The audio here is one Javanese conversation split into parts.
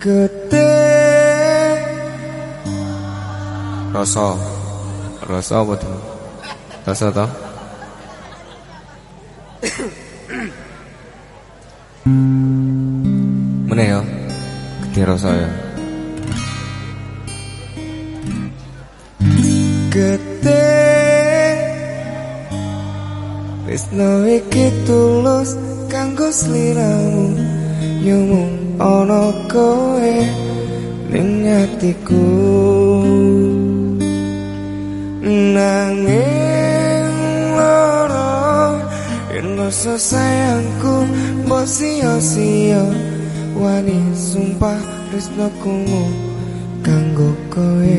Gede Rasa apa tuh? Rasa tau? Mana ya? Gede rasa ya. Gede tresno iki tulus kanggo sliramu nyumung ana kowe ning atiku nanging lara yen rasa sayangku mbok sia-sia wani sumpah tresnoku kanggo kowe.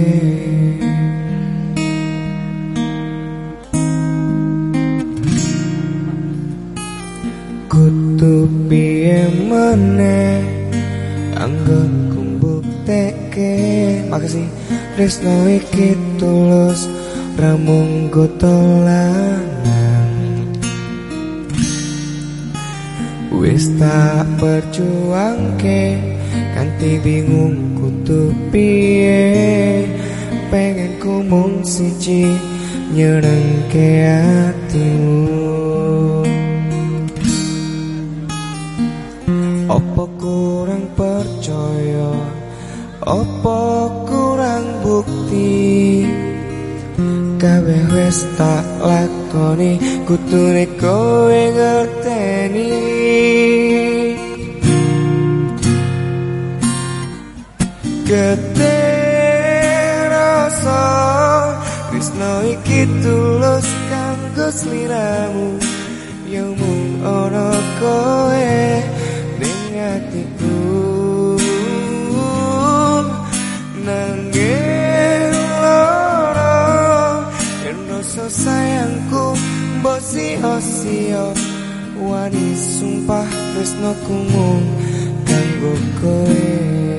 Kudu piye meneh anggonku mbuktekke makasih tresno iki tulus ra mung lanang wis tak perjuangke kanthi bingung kudu piye pengen ku mung siji nyenengke atimu. Apa kurang percaya, apa kurang bukti, kabeh wis tak lakoni kudune kowe ngerteni. Gede rasa tresno iki tulus kanggo sliramu yang mung ana kowe atiku nanging lara yen rasa sayangku mbok sia-sia wani sumpah tresnoku mung kanggo kowe.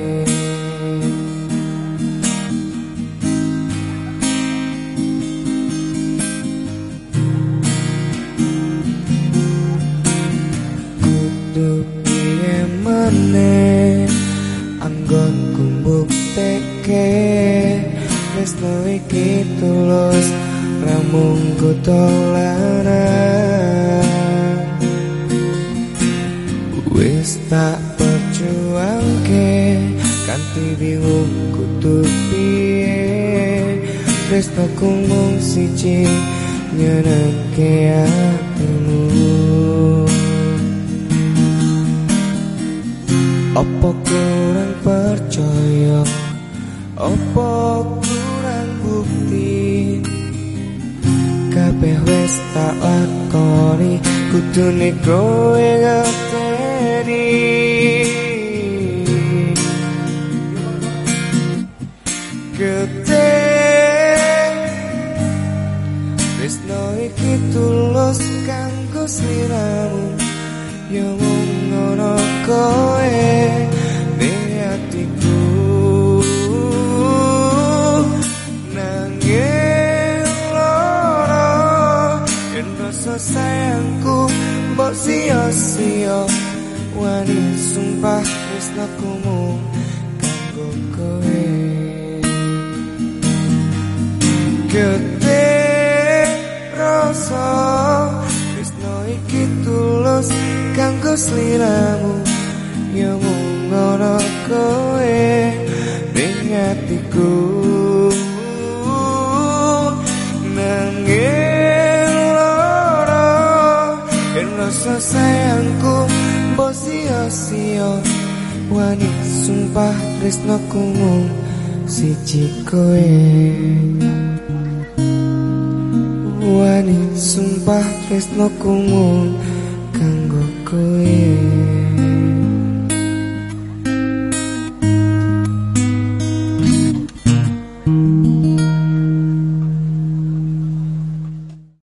Anggonku mbuktekke tresno iki tulus ra mung lanang wis tak perjuangke kanthi bingung kudu piye tresnoku mung siji nyenengke atimu. Apa kurang percaya, apa kurang bukti, kabeh wis tak lakoni kudune kowe ngerteni. Gede tresno iki tulus kanggo sliramu yo mung ana kowe ning atiku nanging lara yen rasa sayangku mbok sia-sia wani sumpah tresnoku mung kanggo kowe. Gede rasa tresno iki tulus kanggo sliramu yo mung ana kowe ning atiku nanging lara yen rasa sayangku mbok sia-sia wani sumpah tresnoku mung siji kowe. Wani sumpah tresnoku mung kanggo kowe.